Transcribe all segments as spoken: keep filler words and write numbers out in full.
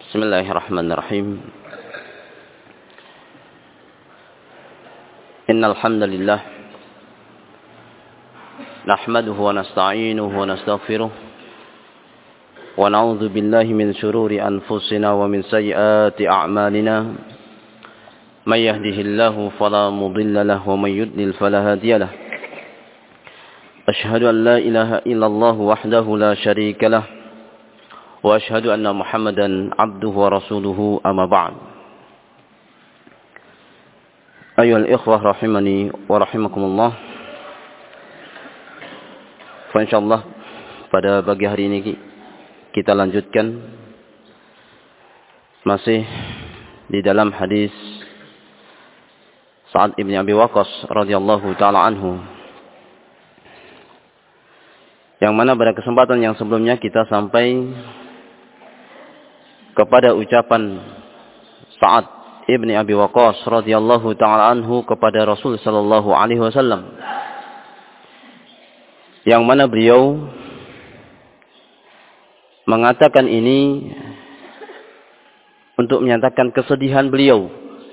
Bismillahirrahmanirrahim. Innal hamdalillah nahmaduhu wa nasta'inuhu wa nastaghfiruh wa na'udzu billahi min shururi anfusina wa min sayyiati a'malina. May yahdihillahu fala mudilla lahu wa may yudlil fala hadiya lahu. Asyhadu an la ilaha illallah wahdahu la syarika lahu wa asyhadu anna Muhammadan abduhu wa rasuluhu amma ba'd. Ayyuhal ikhwah rahimani wa rahimakumullah. Fa insyaallah pada pagi hari ini kita lanjutkan masih di dalam hadis Sa'ad ibn Abi Waqqas radhiyallahu taala anhu, yang mana pada kesempatan yang sebelumnya kita sampai kepada ucapan Sa'ad ibn Abi Waqqas radhiyallahu taala anhu kepada Rasul sallallahu alaihi wasallam, yang mana beliau mengatakan ini untuk menyatakan kesedihan beliau.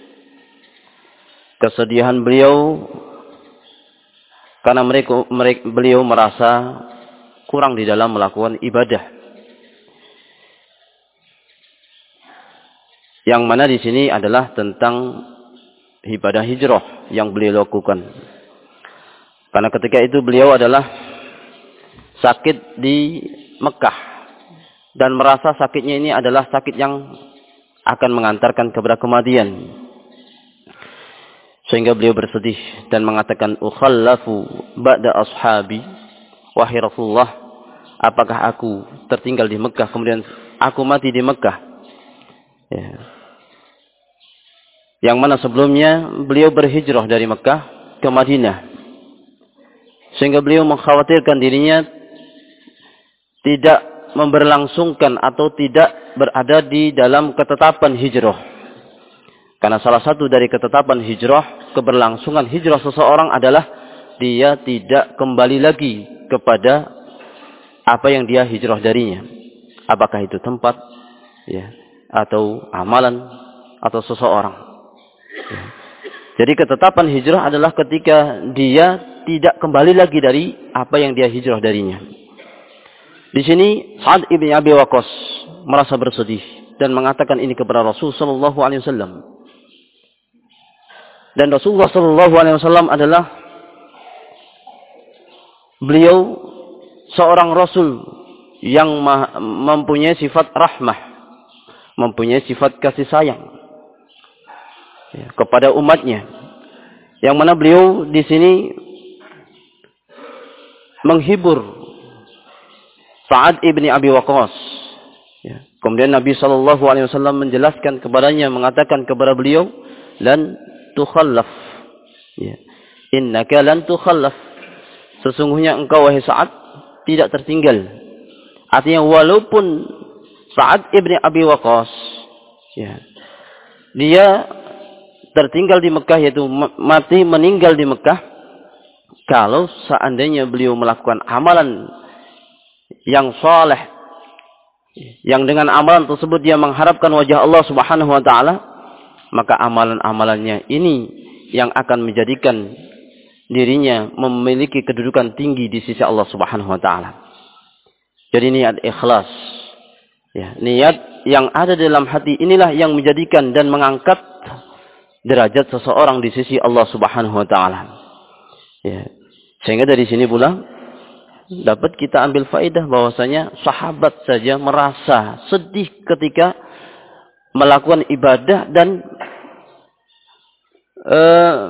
Kesedihan beliau karena mereka, mereka beliau merasa kurang di dalam melakukan ibadah. Yang mana di sini adalah tentang ibadah hijrah yang beliau lakukan. Karena ketika itu beliau adalah sakit di Mekah dan merasa sakitnya ini adalah sakit yang akan mengantarkan kepada kematian. Sehingga beliau bersedih dan mengatakan, ukhallafu ba'da ashabi, wahai Rasulullah, apakah aku tertinggal di Mekah kemudian aku mati di Mekah? Ya. Yang mana sebelumnya beliau berhijrah dari Mekah ke Madinah, sehingga beliau mengkhawatirkan dirinya tidak memberlangsungkan atau tidak berada di dalam ketetapan hijrah. Karena salah satu dari ketetapan hijrah, keberlangsungan hijrah seseorang adalah dia tidak kembali lagi kepada apa yang dia hijrah darinya. Apakah itu tempat, ya, atau amalan, atau seseorang. Ya. Jadi ketetapan hijrah adalah ketika dia tidak kembali lagi dari apa yang dia hijrah darinya. Di sini Sa'ad ibn Abi Waqqas merasa bersedih dan mengatakan ini kepada Rasul sallallahu alaihi wasallam. Dan Rasulullah sallallahu alaihi wasallam adalah beliau seorang rasul yang mempunyai sifat rahmah, mempunyai sifat kasih sayang ya, kepada umatnya. Yang mana beliau di sini menghibur Sa'ad ibn Abi Waqqas. Ya. Kemudian Nabi sallallahu alaihi wasallam menjelaskan kepadanya, mengatakan kepada beliau, lan tukhallaf, ya. Innaka lan tukhallaf, sesungguhnya engkau wahai Sa'ad tidak tertinggal. Artinya walaupun Sa'ad ibn Abi Waqqas, ya, dia tertinggal di Mekah, yaitu mati meninggal di Mekah, kalau seandainya beliau melakukan amalan yang saleh, yang dengan amalan tersebut dia mengharapkan wajah Allah Subhanahu wa taala, maka amalan-amalannya ini yang akan menjadikan dirinya memiliki kedudukan tinggi di sisi Allah Subhanahu wa taala. Jadi niat ikhlas, ya, niat yang ada dalam hati inilah yang menjadikan dan mengangkat derajat seseorang di sisi Allah Subhanahu wa taala. Ya. Sehingga dari sini pula dapat kita ambil faedah bahwasanya sahabat saja merasa sedih ketika melakukan ibadah dan e,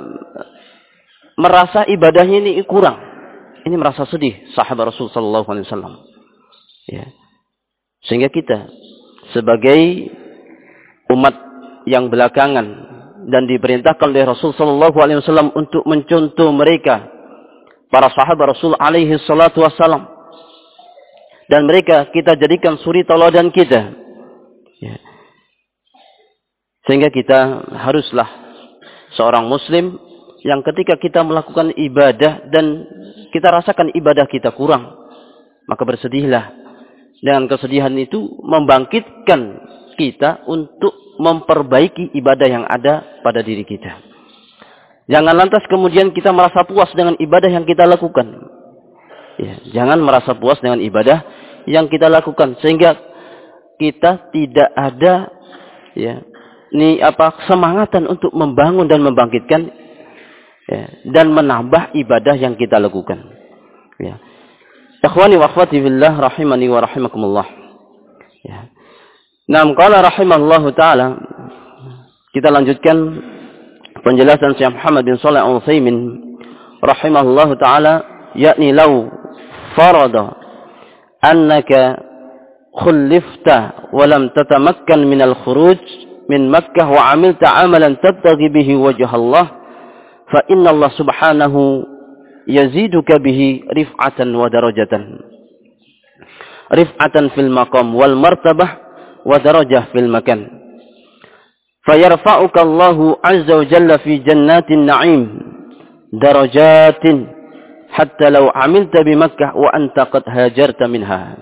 merasa ibadahnya ini kurang. Ini merasa sedih sahabat Rasul sallallahu alaihi wasallam. Ya. Sehingga kita sebagai umat yang belakangan dan diperintahkan oleh Rasul sallallahu alaihi wasallam untuk mencontoh mereka, para sahabat Rasul alaihi salatu wasallam, dan mereka kita jadikan suri tauladan kita. Ya. Sehingga kita haruslah seorang muslim yang ketika kita melakukan ibadah dan kita rasakan ibadah kita kurang, maka bersedihlah. Dengan kesedihan itu membangkitkan kita untuk memperbaiki ibadah yang ada pada diri kita. Jangan lantas kemudian kita merasa puas dengan ibadah yang kita lakukan. Ya, jangan merasa puas dengan ibadah yang kita lakukan sehingga kita tidak ada ya ini apa semangatan untuk membangun dan membangkitkan ya, dan menambah ibadah yang kita lakukan. Ya. Ikhwani wa akhwati fillah rahimani wa rahimakumullah. Ya. Naam qala rahimallahu taala, kita lanjutkan penjelasan Syekh Muhammad bin Shalih Al-Utsaimin rahimahullahu taala, yakni law farada annaka khullifta wa lam tatamakkan min al-khuruj min Makkah wa 'amilta 'amalan tabtaghi bihi wajha Allah fa inna Allah subhanahu yaziduka bihi rif'atan wa darajatan. Rif'atan fil maqam wal martabah wa darajah fil makan. Fayarfa'uka Allahu 'azza wa jalla fi jannatin na'im darajatin hatta law 'amilta bi Makkah wa anta qad hajarta minha.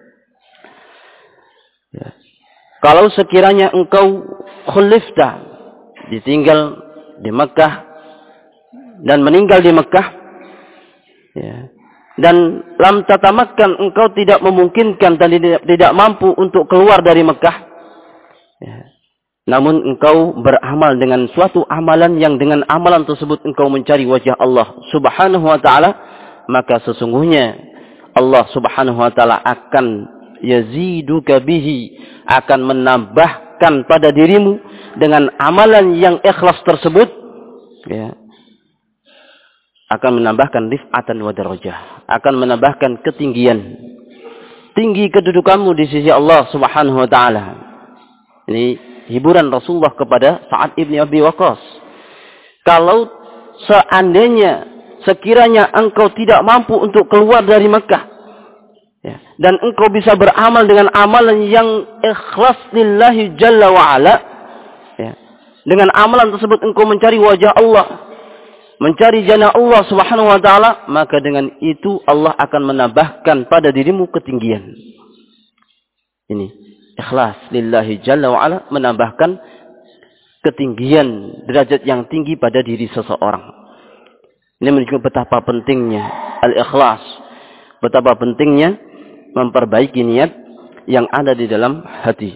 Ya. Kalau sekiranya engkau khulifta, ditinggal di Makkah dan meninggal di Makkah, ya, dan lam tatamakkan, engkau tidak memungkinkan dan tidak, tidak mampu untuk keluar dari Makkah, ya, namun engkau beramal dengan suatu amalan yang dengan amalan tersebut engkau mencari wajah Allah subhanahu wa ta'ala, maka sesungguhnya Allah subhanahu wa ta'ala akan yaziduka bihi, akan menambahkan pada dirimu dengan amalan yang ikhlas tersebut, ya, akan menambahkan rif'atan wa darajah, akan menambahkan ketinggian, tinggi kedudukanmu di sisi Allah subhanahu wa ta'ala. Ini hiburan Rasulullah kepada Sa'ad ibn Abi Waqqas. Kalau seandainya sekiranya engkau tidak mampu untuk keluar dari Mekah, ya, dan engkau bisa beramal dengan amalan yang ikhlas lillahi jalla wa'ala, ya, dengan amalan tersebut engkau mencari wajah Allah, mencari jannah Allah subhanahu wa ta'ala, maka dengan itu Allah akan menambahkan pada dirimu ketinggian. Ini ikhlas lillahi jalla wa'ala, menambahkan ketinggian derajat yang tinggi pada diri seseorang. Ini menunjukkan betapa pentingnya al-ikhlas, betapa pentingnya memperbaiki niat yang ada di dalam hati.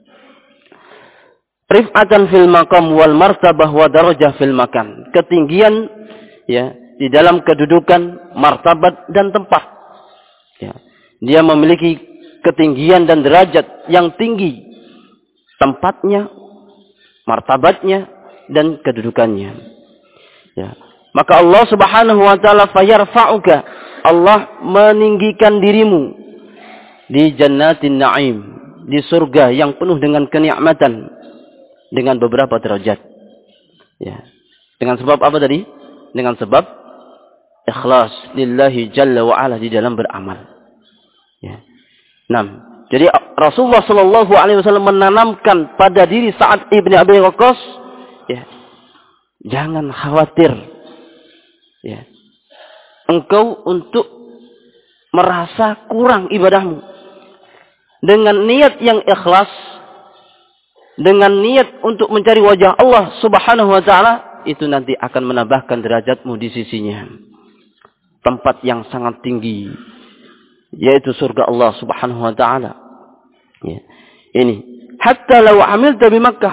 Rif'atan fil maqam wal martabah wa darajah fil makan. Ketinggian ya di dalam kedudukan, martabat dan tempat. Ya. Dia memiliki ketinggian dan derajat yang tinggi, tempatnya, martabatnya dan kedudukannya. Ya. Maka Allah Subhanahu wa taala fayarfa'uka, Allah meninggikan dirimu di jannatin na'im, di surga yang penuh dengan kenikmatan, dengan beberapa derajat. Ya. Dengan sebab apa tadi? Dengan sebab ikhlas lillahi jalla wa ala di dalam beramal. Ya. enam. Jadi Rasulullah sallallahu alaihi wasallam menanamkan pada diri Sa'ad ibn Abi Waqqas, ya, jangan khawatir, ya, engkau untuk merasa kurang ibadahmu. Dengan niat yang ikhlas, dengan niat untuk mencari wajah Allah subhanahu wa ta'ala, itu nanti akan menambahkan derajatmu di sisinya. Tempat yang sangat tinggi, yaitu surga Allah subhanahu wa ta'ala. Ya. Ini. Hatta law amilta bi Makkah.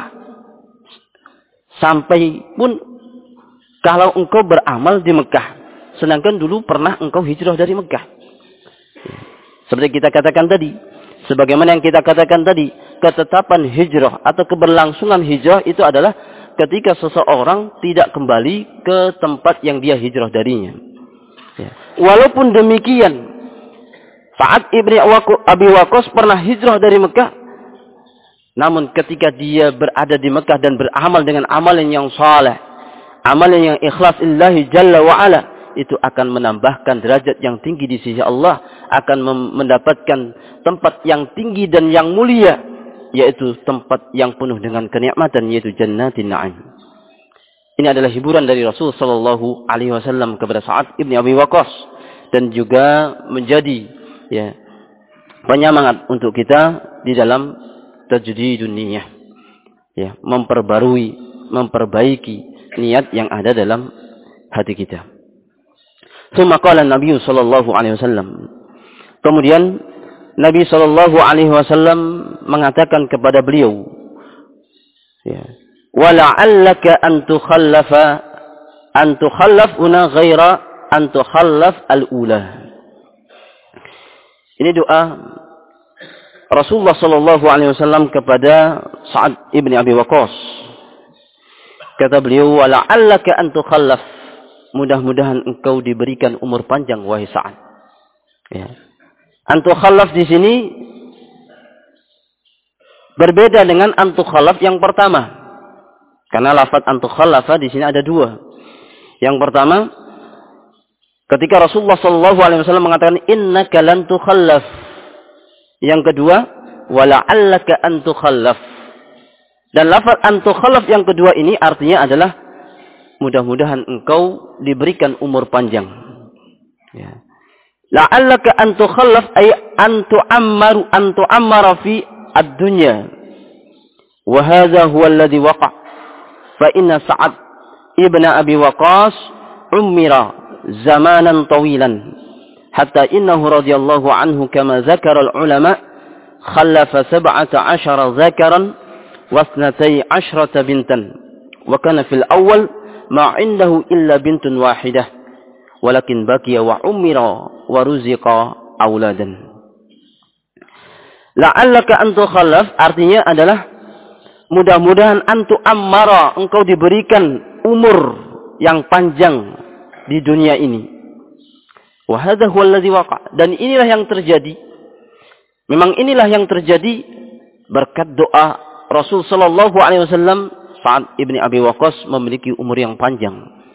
Sampai pun kalau engkau beramal di Mekah. Sedangkan dulu pernah engkau hijrah dari Mekah. Ya. Seperti kita katakan tadi. Sebagaimana yang kita katakan tadi, ketetapan hijrah atau keberlangsungan hijrah itu adalah ketika seseorang tidak kembali ke tempat yang dia hijrah darinya. Ya. Walaupun demikian, Sa'ad ibn Abi Waqqas pernah hijrah dari Mekah, namun ketika dia berada di Mekah dan beramal dengan amalan yang saleh, amalan yang ikhlas lillahi jalla wa ala, itu akan menambahkan derajat yang tinggi di sisi Allah, akan mendapatkan tempat yang tinggi dan yang mulia, yaitu tempat yang penuh dengan kenikmatan, yaitu jannatin na'im. Ini adalah hiburan dari Rasul sallallahu alaihi wasallam kepada Sa'ad ibn Abi Waqqas, dan juga menjadi, ya, penyemangat untuk kita di dalam tajdidun niyyah. Ya, memperbarui, memperbaiki niat yang ada dalam hati kita. Tsumma qala Nabi sallallahu alaihi wasallam. Kemudian Nabi sallallahu alaihi wasallam mengatakan kepada beliau, ya, wa la'allaka an tukhallafa an tukhallaf una ghaira an tukhallaf al-ula. Ini doa Rasulullah sallallahu alaihi wasallam kepada Sa'ad ibn Abi Waqqas. Kata beliau, wa la'allaka an tukhallaf, mudah-mudahan engkau diberikan umur panjang wahai Sa'ad. Ya. An tukhallaf di sini berbeda dengan an tukhallaf yang pertama. Karena lafaz an tukhallafa di sini ada dua. Yang pertama, ketika Rasulullah sallallahu alaihi wasallam mengatakan innaka lan tukhallaf. Yang kedua, wa la'allaka an tukhallaf. Dan lafaz an tukhallaf yang kedua ini artinya adalah mudah-mudahan engkau diberikan umur panjang. Ya. La'allaka an tukhallaf ay an tu'ammaru an tu'ammara fi ad-dunya. Wa hadha huwa alladhi waqa'. Fa inna Sa'ad ibn Abi Waqqas ummira zamanan tawilan hatta innahu radhiyallahu anhu kama zakara al-ulama khallafa sab'ata ashara zakaran wa ithnatay ashrata bintan wa kana fil awwal ma 'indahu illa bintun wahidah walakin baqiya wa umira wa ruziqa auladan. La'allaka an tukhallaf artinya adalah mudah-mudahan antu ammara, engkau diberikan umur yang panjang di dunia ini. Wa hadha huwa alladhi waqa', dan inilah yang terjadi. Memang inilah yang terjadi berkat doa Rasul sallallahu alaihi wasallam. Sa'ad ibn Abi Waqqas memiliki umur yang panjang.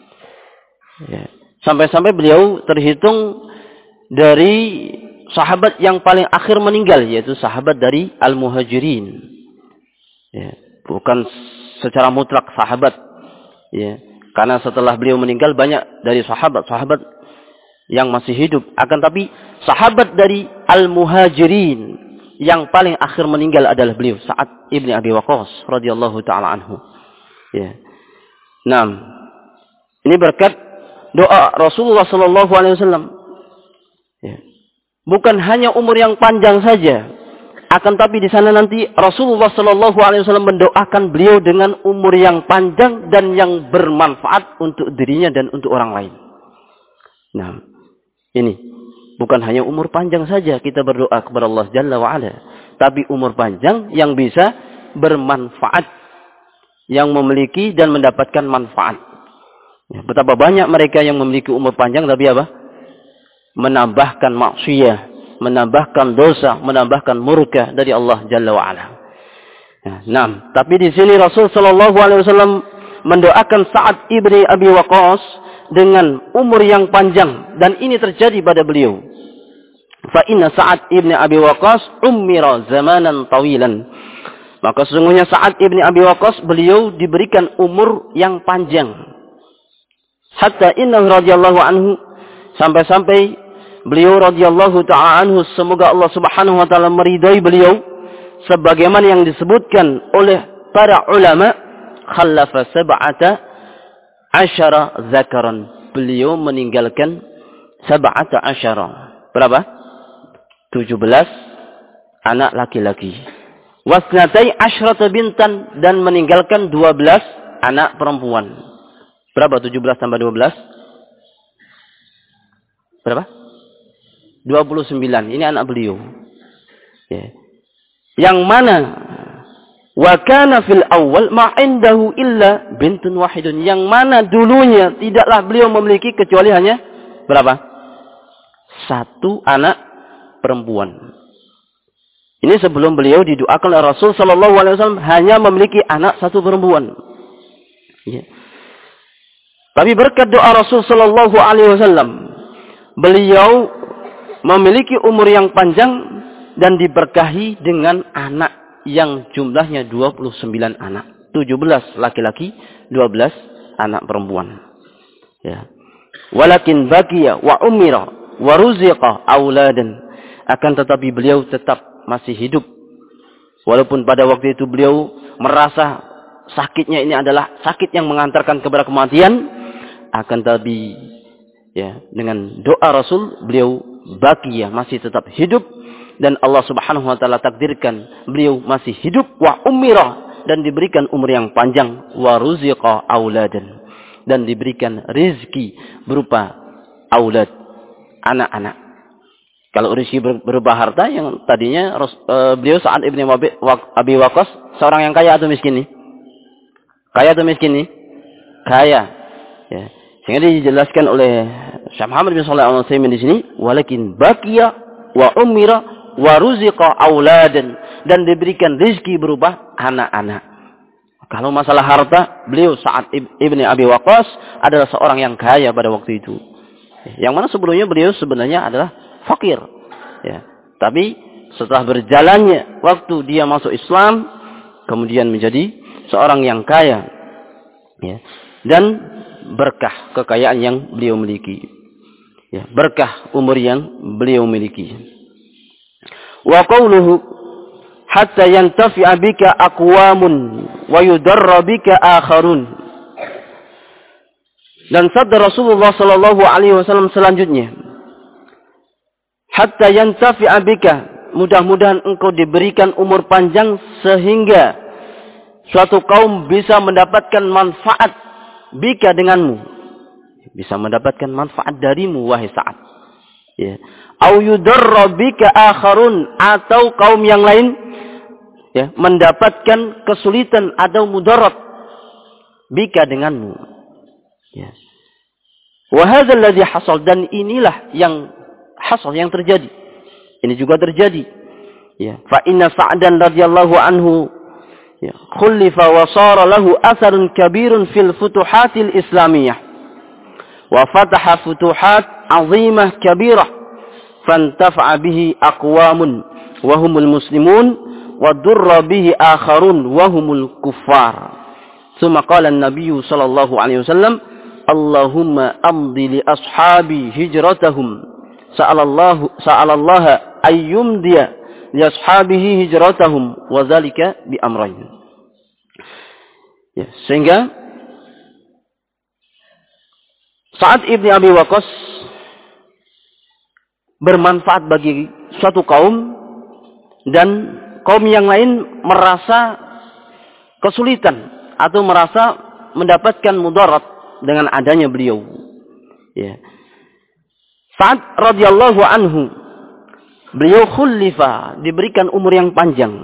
Ya. Sampai-sampai beliau terhitung dari sahabat yang paling akhir meninggal, yaitu sahabat dari Al-Muhajirin. Ya, bukan secara mutlak sahabat. Ya, karena setelah beliau meninggal banyak dari sahabat-sahabat yang masih hidup. Akan tapi sahabat dari Al-Muhajirin yang paling akhir meninggal adalah beliau, Sa'ad ibn Abi Waqqas radhiyallahu taala anhu. Ya. Nah, ini berkat doa Rasulullah sallallahu alaihi wasallam. Ya. Bukan hanya umur yang panjang saja, akan tapi di sana nanti Rasulullah sallallahu alaihi wasallam mendoakan beliau dengan umur yang panjang dan yang bermanfaat untuk dirinya dan untuk orang lain. Nah, ini bukan hanya umur panjang saja kita berdoa kepada Allah Jalla wa Ala, tapi umur panjang yang bisa bermanfaat, yang memiliki dan mendapatkan manfaat. Ya, betapa banyak mereka yang memiliki umur panjang tapi apa? Menambahkan maksiyah, menambahkan dosa, menambahkan murka dari Allah Jalla wa Ala. Ya, nah, tapi di sini Rasul sallallahu alaihi wasallam mendoakan Sa'ad ibni Abi Waqqas dengan umur yang panjang, dan ini terjadi pada beliau. Fa inna Sa'ad ibni Abi Waqqas ummira zamanan tawilan. Maka sesungguhnya Sa'ad ibni Abi Waqqas beliau diberikan umur yang panjang. Hatta innahu radhiyallahu anhu, sampai-sampai beliau radhiyallahu ta'ala anhu, semoga Allah subhanahu wa ta'ala meridai beliau, sebagaimana yang disebutkan oleh para ulama, khallafa sab'ata asyara zakaran. Beliau meninggalkan sab'ata asyara. Berapa? tujuh belas anak laki-laki. Wasnatai asyrata bintan, dan meninggalkan dua belas anak perempuan. Berapa tujuh belas tambah dua belas? Berapa? dua puluh sembilan. Ini anak beliau. Ya. Yang mana wa kana fil awal ma indahu illa bintun wahidun. Yang mana dulunya tidaklah beliau memiliki kecuali hanya berapa? Satu anak perempuan. Ini sebelum beliau didoakan oleh Rasul sallallahu alaihi wasallam hanya memiliki anak satu perempuan. Ya. Tapi berkat doa Rasul sallallahu alaihi wasallam, beliau memiliki umur yang panjang dan diberkahi dengan anak yang jumlahnya dua puluh sembilan anak. tujuh belas laki-laki, dua belas anak perempuan. Ya. Walakin baqiya wa umira wa ruziqa auladan. Akan tetapi beliau tetap masih hidup Walaupun pada waktu itu beliau merasa sakitnya ini adalah sakit yang mengantarkan kepada kematian, akan tapi ya dengan doa Rasul beliau baqiyah, masih tetap hidup, dan Allah Subhanahu wa taala takdirkan beliau masih hidup, wa umira, dan diberikan umur yang panjang, wa ruziqa auladan, dan diberikan rizki berupa aulad, anak-anak. Kalau rezeki berupa harta, yang tadinya uh, beliau Sa'ad ibn Abi Waqqas seorang yang kaya atau miskin nih? Kaya atau miskin nih? Kaya. Ya. Sehingga dijelaskan oleh Syekh Muhammad bin Shalih Al-Utsaimin di sini, walakin baqiya wa umira wa ruziqa auladan, dan diberikan rezeki berupa anak-anak. Kalau masalah harta, beliau Sa'ad ibn Abi Waqqas adalah seorang yang kaya pada waktu itu. Yang mana sebelumnya beliau sebenarnya adalah fakir. Ya. Tapi setelah berjalannya waktu dia masuk Islam, kemudian menjadi seorang yang kaya. Ya. Dan berkah kekayaan yang beliau miliki. Ya. Berkah umur yang beliau miliki. Wa qawluhu hatta yantafi'a bika aqwamun wa yudarra bika akharun. Dan sabda Rasulullah sallallahu alaihi wasallam selanjutnya, hatta yantafi'a bika, mudah-mudahan engkau diberikan umur panjang sehingga suatu kaum bisa mendapatkan manfaat bika denganmu, bisa mendapatkan manfaat darimu wahai Sa'ad. Ya. Au yudarra bika akharun, atau kaum yang lain ya mendapatkan kesulitan atau mudarat bika denganmu. Ya. Wa hadzal ladzi hasal, dan inilah yang hasal, yang terjadi. Ini juga terjadi. Ya, fa inna Sa'dan radhiyallahu anhu ya khulifa wa sara lahu atharun kabirun fil futuhatil islamiyah. Wa fataha futuhat 'azimah kabirah fantafa'a bihi aqwamun wa humul muslimun wa durra bihi akharun wa humul kuffar. Tsumma qala an-nabiy sallallahu alaihi wasallam, Allahumma amdi li ashabi hijratahum. Sa'alallahu sa'alallaha ayyumdiya li ashabihi hijratahum wa dzalika bi amrayn. Ya, sehingga Sa'ad ibn Abi Waqqas bermanfaat bagi suatu kaum, dan kaum yang lain merasa kesulitan atau merasa mendapatkan mudarat dengan adanya beliau. Ya. Sa'ad radhiyallahu anhu, beliau khulifa, diberikan umur yang panjang.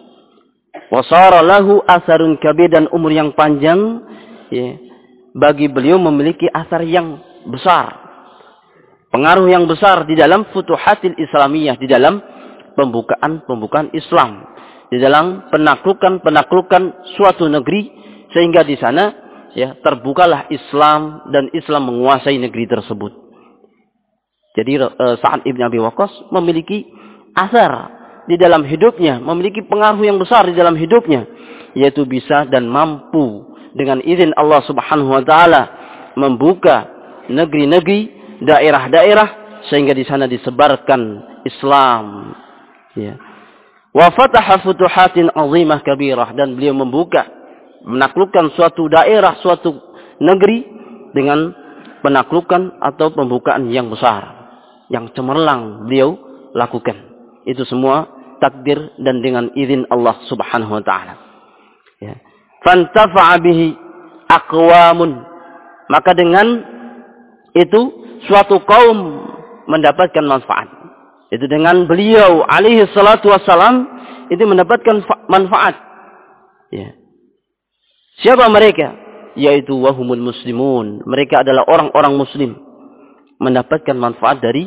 Wasara lahu asarun kabir, dan umur yang panjang ya, bagi beliau memiliki asar yang besar, pengaruh yang besar di dalam futuhatil islamiyah, di dalam pembukaan-pembukaan Islam, di dalam penaklukan-penaklukan suatu negeri, sehingga di sana ya terbukalah Islam dan Islam menguasai negeri tersebut. Jadi uh, Sa'ad ibn Abi Waqqas memiliki asar di dalam hidupnya, memiliki pengaruh yang besar di dalam hidupnya, yaitu bisa dan mampu dengan izin Allah Subhanahu wa taala membuka negeri-negeri, daerah-daerah, sehingga di sana disebarkan Islam. Ya. Wa fataha futuhatin 'azimah kabirah, dan beliau membuka, menaklukkan suatu daerah, suatu negeri dengan penaklukan atau pembukaan yang besar, yang cemerlang beliau lakukan. Itu semua takdir dan dengan izin Allah Subhanahu wa taala. Ya. Fantafa'a bihi aqwamun, maka dengan itu suatu kaum mendapatkan manfaat. Itu dengan beliau alaihi salatu wassalam itu mendapatkan manfaat. Ya. Siapa mereka? Yaitu wahumul muslimun. Mereka adalah orang-orang muslim, mendapatkan manfaat dari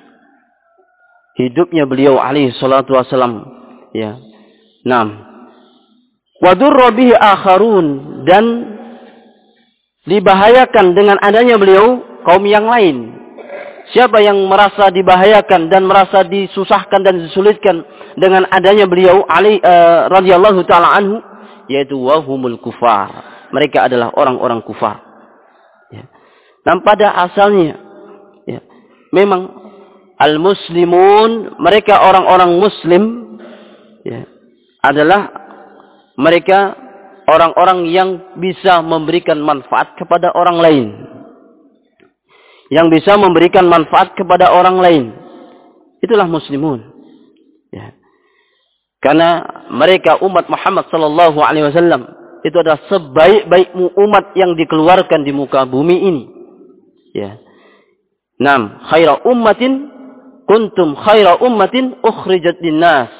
hidupnya beliau alaihi salatu wassalam. Ya. Naam. Wa durra bihi akharun, dan dibahayakan dengan adanya beliau kaum yang lain. Siapa yang merasa dibahayakan dan merasa disusahkan dan disulitkan dengan adanya beliau ali uh, radhiyallahu taala anhu, yaitu wahumul kufar. Mereka adalah orang-orang kufar. Ya. Dan pada asalnya ya, memang al-muslimun, mereka orang-orang muslim ya, adalah mereka orang-orang yang bisa memberikan manfaat kepada orang lain. Yang bisa memberikan manfaat kepada orang lain. Itulah muslimun. Ya. Karena mereka umat Muhammad sallallahu alaihi wasallam itu adalah sebaik-baik umat yang dikeluarkan di muka bumi ini. Ya. Nam, khaira ummatin kuntum khaira ummatin ukhrijat linnas.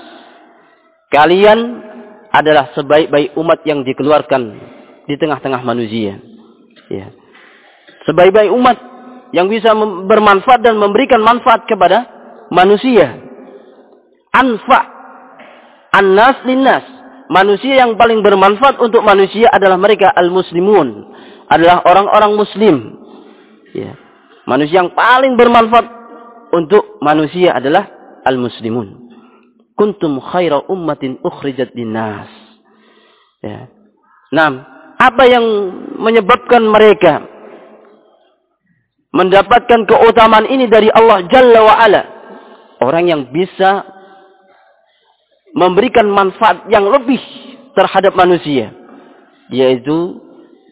Kalian adalah sebaik-baik umat yang dikeluarkan di tengah-tengah manusia. Ya. Sebaik-baik umat yang bisa bermanfaat dan memberikan manfaat kepada manusia. Anfa' annas linnas. Manusia yang paling bermanfaat untuk manusia adalah mereka al-muslimun. Adalah orang-orang muslim. Ya. Manusia yang paling bermanfaat untuk manusia adalah al-muslimun. Kuntum khaira ummatin ukhrijat linnas. Ya. Nah, apa yang menyebabkan mereka mendapatkan keutamaan ini dari Allah Jalla wa Ala? Orang yang bisa memberikan manfaat yang lebih terhadap manusia, yaitu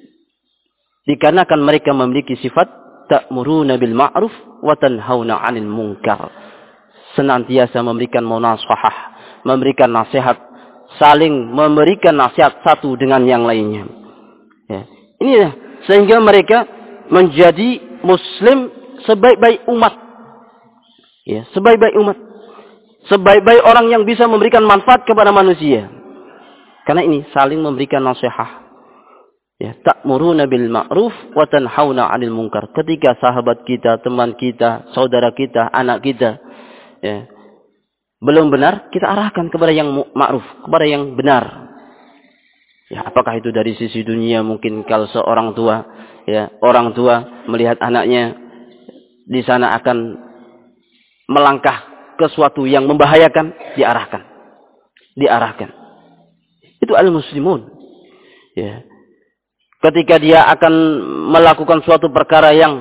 dikarenakan mereka memiliki sifat ta'muruna bil ma'ruf wa tanhauna 'anil munkar. Senantiasa memberikan munasahah, memberikan nasihat, saling memberikan nasihat satu dengan yang lainnya. Ya. Inilah sehingga mereka menjadi muslim sebaik-baik umat. Ya, sebaik-baik umat. Sebaik-baik orang yang bisa memberikan manfaat kepada manusia. Karena ini saling memberikan nasihat. Ya, ta'muruna bil ma'ruf wa tanhauna 'anil munkar. Ketika sahabat kita, teman kita, saudara kita, anak kita, ya, belum benar, kita arahkan kepada yang ma'ruf, kepada yang benar. Ya, apakah itu dari sisi dunia, mungkin kalau seorang tua, ya, orang tua melihat anaknya di sana akan melangkah ke suatu yang membahayakan, diarahkan. Diarahkan. Itu al-muslimun. Ya. Ketika dia akan melakukan suatu perkara yang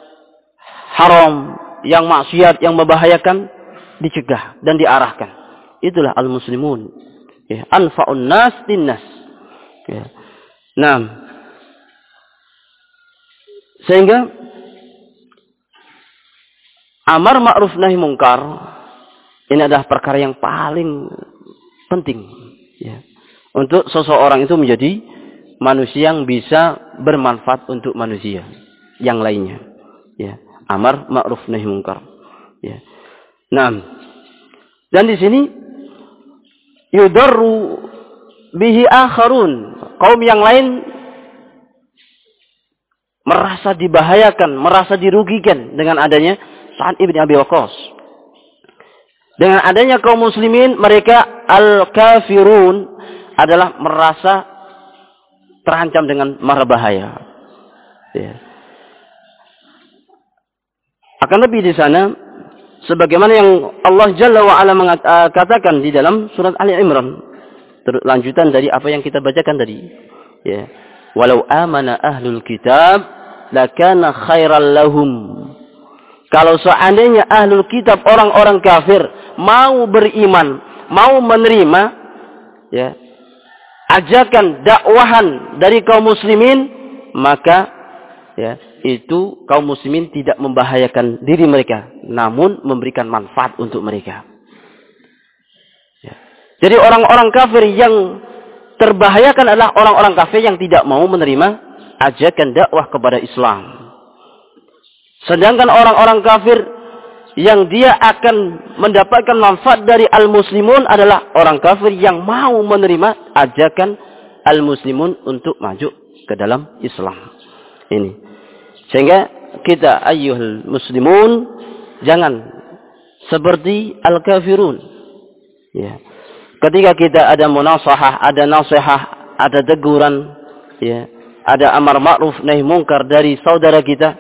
haram, yang maksiat, yang membahayakan, dicegah dan diarahkan. Itulah al-muslimun. Ya. Anfa'un nas linnas. Ya. Nah, sehingga amar ma'ruf nahi mungkar ini adalah perkara yang paling penting, ya, untuk seseorang itu menjadi manusia yang bisa bermanfaat untuk manusia yang lainnya. Ya, amar ma'ruf nahi mungkar. Ya. Nah, dan di sini yudarru bihi akharun, kaum yang lain merasa dibahayakan, merasa dirugikan dengan adanya Sa'ad ibn Abi Waqqas. Dengan adanya kaum muslimin, mereka al-kafirun adalah merasa terancam dengan mara bahaya. Ya. Akan lebih di sana, sebagaimana yang Allah Jalla wa Ala mengatakan di dalam surat Ali Imran, lanjutan dari apa yang kita bacakan tadi. Ya. Walau amana ahlul kitab lakana khairal lahum. Kalau seandainya ahlul kitab, orang-orang kafir, mau beriman, mau menerima, ya, ajakan dakwahan dari kaum muslimin, maka, ya, itu kaum muslimin tidak membahayakan diri mereka, namun memberikan manfaat untuk mereka. Ya. Jadi orang-orang kafir yang terbahayakan adalah orang-orang kafir yang tidak mau menerima ajakan dakwah kepada Islam. Sedangkan orang-orang kafir yang dia akan mendapatkan manfaat dari al-muslimun adalah orang kafir yang mau menerima ajakan al-muslimun untuk maju ke dalam Islam. Ini. Sehingga kita ayyuhal muslimun jangan seperti al-kafirun. Ya. Ketika kita ada munasahah, ada nasihat, ada teguran, ya, ada amar ma'ruf nahi munkar dari saudara kita,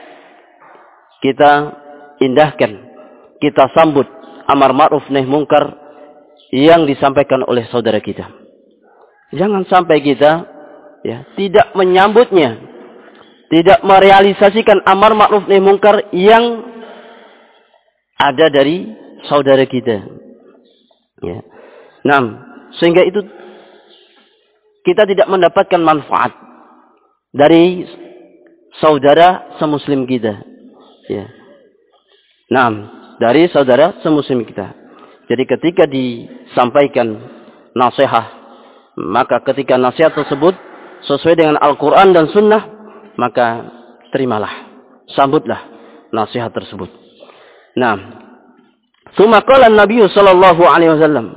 kita indahkan, kita sambut amar ma'ruf nahi munkar yang disampaikan oleh saudara kita. Jangan sampai kita, ya, tidak menyambutnya, tidak merealisasikan amar ma'ruf nahi munkar yang ada dari saudara kita. Ya. Nah, Sehingga itu kita tidak mendapatkan manfaat dari saudara semuslim kita. Ya. Nah, dari saudara semuslim kita. Jadi ketika disampaikan nasihat, maka ketika nasihat tersebut sesuai dengan Al-Quran dan Sunnah, maka terimalah, sambutlah nasihat tersebut. Nah, tsumma qala Nabi sallallahu alaihi wasallam.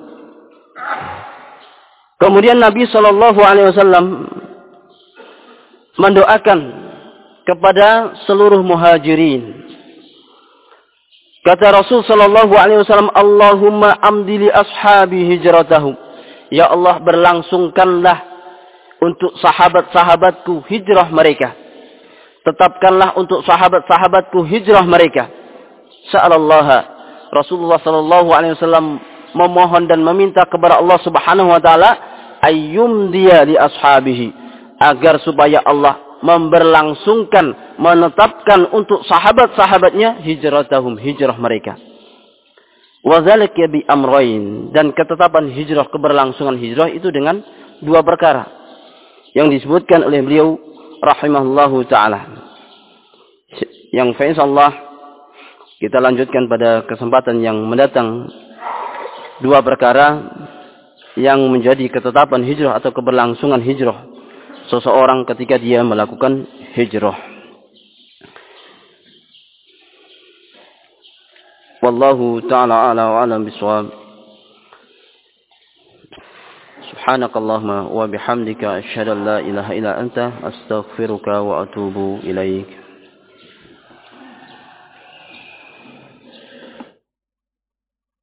Kemudian Nabi sallallahu alaihi wasallam mendoakan kepada seluruh muhajirin. Kata Rasul sallallahu alaihi wasallam, Allahumma amdi li ashabi hijratahum. Ya Allah, berlangsungkanlah untuk sahabat-sahabatku hijrah mereka. Tetapkanlah untuk sahabat-sahabatku hijrah mereka. Sa'alallaha. Rasulullah sallallahu alaihi wasallam memohon dan meminta kepada Allah Subhanahu wa taala ayyum dia li ashabihi, agar supaya Allah memberlangsungkan, menetapkan untuk sahabat-sahabatnya hijratahum, hijrah mereka. Wa dzalika bi amrayn, dan ketetapan hijrah, keberlangsungan hijrah itu dengan dua perkara yang disebutkan oleh beliau rahimahullahu taala. Yang insyaallah kita lanjutkan pada kesempatan yang mendatang, dua perkara yang menjadi ketetapan hijrah atau keberlangsungan hijrah seseorang ketika dia melakukan hijrah. Wallahu ta'ala a'la wa a'lam bishawab. Subhanakallahumma wa bihamdika asyhadu an la ilaha illa anta astaghfiruka wa atubu ilaik.